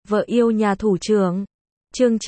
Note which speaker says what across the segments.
Speaker 1: Vợ yêu nhà thủ trưởng. Chương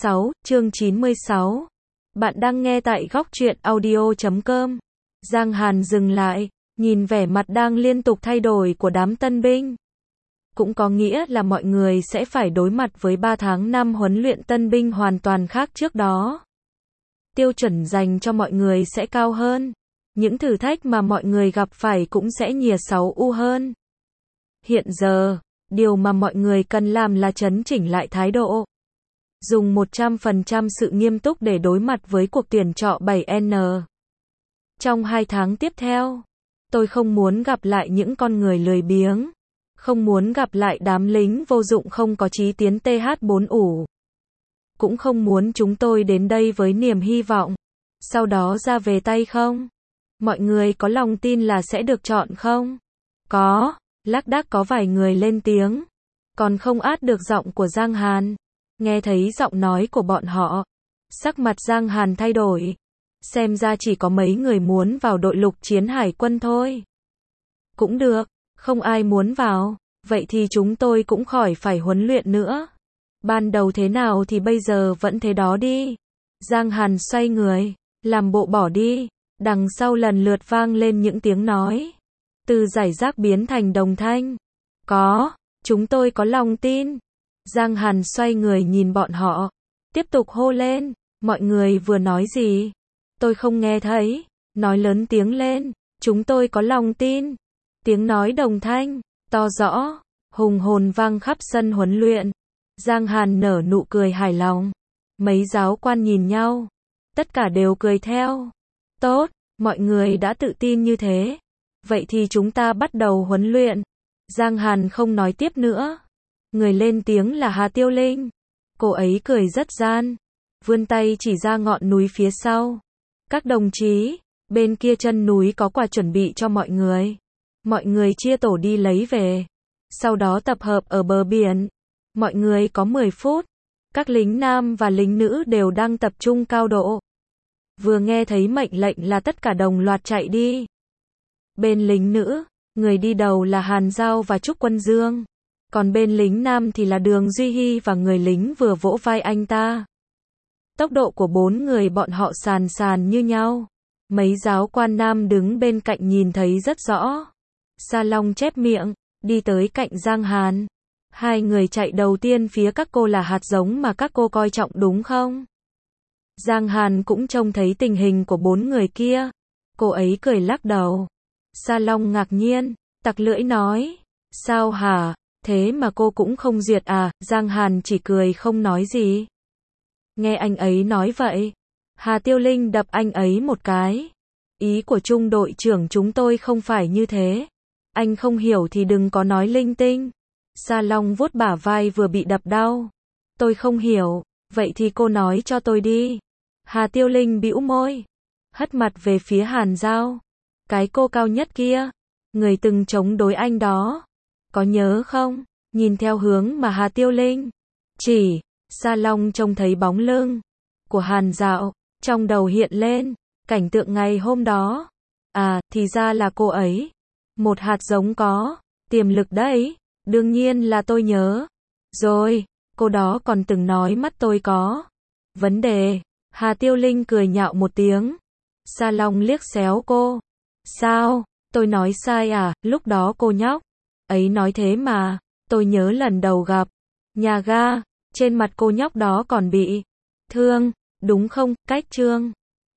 Speaker 1: 96. Bạn đang nghe tại góc truyện audio.com. Giang Hàn dừng lại, nhìn vẻ mặt đang liên tục thay đổi của đám tân binh. Cũng có nghĩa là mọi người sẽ phải đối mặt với 3 tháng năm huấn luyện tân binh hoàn toàn khác trước đó. Tiêu chuẩn dành cho mọi người sẽ cao hơn. Những thử thách mà mọi người gặp phải cũng sẽ nhìa 6U hơn. Hiện giờ, điều mà mọi người cần làm là chấn chỉnh lại thái độ. Dùng 100% sự nghiêm túc để đối mặt với cuộc tuyển chọn 7N. Trong 2 tháng tiếp theo, tôi không muốn gặp lại những con người lười biếng. Không muốn gặp lại đám lính vô dụng không có chí tiến TH4 ủ. Cũng không muốn chúng tôi đến đây với niềm hy vọng. Sau đó ra về tay không? Mọi người có lòng tin là sẽ được chọn không? Có, lác đác có vài người lên tiếng. Còn không át được giọng của Giang Hàn. Nghe thấy giọng nói của bọn họ. Sắc mặt Giang Hàn thay đổi. Xem ra chỉ có mấy người muốn vào đội lục chiến hải quân thôi. Cũng được, không ai muốn vào. Vậy thì chúng tôi cũng khỏi phải huấn luyện nữa. Ban đầu thế nào thì bây giờ vẫn thế đó đi. Giang Hàn xoay người, làm bộ bỏ đi. Đằng sau lần lượt vang lên những tiếng nói. Từ giải rác biến thành đồng thanh. Có, chúng tôi có lòng tin. Giang Hàn xoay người nhìn bọn họ. Tiếp tục hô lên. Mọi người vừa nói gì? Tôi không nghe thấy. Nói lớn tiếng lên. Chúng tôi có lòng tin. Tiếng nói đồng thanh, to rõ, hùng hồn vang khắp sân huấn luyện. Giang Hàn nở nụ cười hài lòng. Mấy giáo quan nhìn nhau. Tất cả đều cười theo. Tốt, mọi người đã tự tin như thế. Vậy thì chúng ta bắt đầu huấn luyện. Giang Hàn không nói tiếp nữa. Người lên tiếng là Hà Tiêu Linh. Cô ấy cười rất gian. Vươn tay chỉ ra ngọn núi phía sau. Các đồng chí, bên kia chân núi có quà chuẩn bị cho mọi người. Mọi người chia tổ đi lấy về. Sau đó tập hợp ở bờ biển. Mọi người có 10 phút. Các lính nam và lính nữ đều đang tập trung cao độ. Vừa nghe thấy mệnh lệnh là tất cả đồng loạt chạy đi. Bên lính nữ, người đi đầu là Hàn Giao và Trúc Quân Dương. Còn bên lính nam thì là Đường Duy Hy và người lính vừa vỗ vai anh ta. Tốc độ của 4 người bọn họ sàn sàn như nhau. Mấy giáo quan nam đứng bên cạnh nhìn thấy rất rõ. Sa Long chép miệng, đi tới cạnh Giang Hàn. 2 người chạy đầu tiên phía các cô là hạt giống mà các cô coi trọng đúng không? Giang Hàn cũng trông thấy tình hình của 4 người kia. Cô ấy cười lắc đầu. Sa Long ngạc nhiên, tặc lưỡi nói. Sao hả? Thế mà cô cũng không duyệt à? Giang Hàn chỉ cười không nói gì. Nghe anh ấy nói vậy. Hà Tiêu Linh đập anh ấy một cái. Ý của Trung đội trưởng chúng tôi không phải như thế. Anh không hiểu thì đừng có nói linh tinh. Sa Long vuốt bả vai vừa bị đập đau. Tôi không hiểu, vậy thì cô nói cho tôi đi. Hà Tiêu Linh bĩu môi. Hất mặt về phía Hàn Giao. Cái cô cao nhất kia. Người từng chống đối anh đó. Có nhớ không? Nhìn theo hướng mà Hà Tiêu Linh chỉ. Sa Long trông thấy bóng lưng của Hàn Giao. Trong đầu hiện lên cảnh tượng ngày hôm đó. À, thì ra là cô ấy. Một hạt giống có tiềm lực đấy. Đương nhiên là tôi nhớ. Rồi, cô đó còn từng nói mắt tôi có vấn đề. Hà Tiêu Linh cười nhạo một tiếng. Sa Long liếc xéo cô. Sao? Tôi nói sai à? Lúc đó cô nhóc ấy nói thế mà. Tôi nhớ lần đầu gặp. Nhà ga. Trên mặt cô nhóc đó còn bị thương. Đúng không? Cách trương.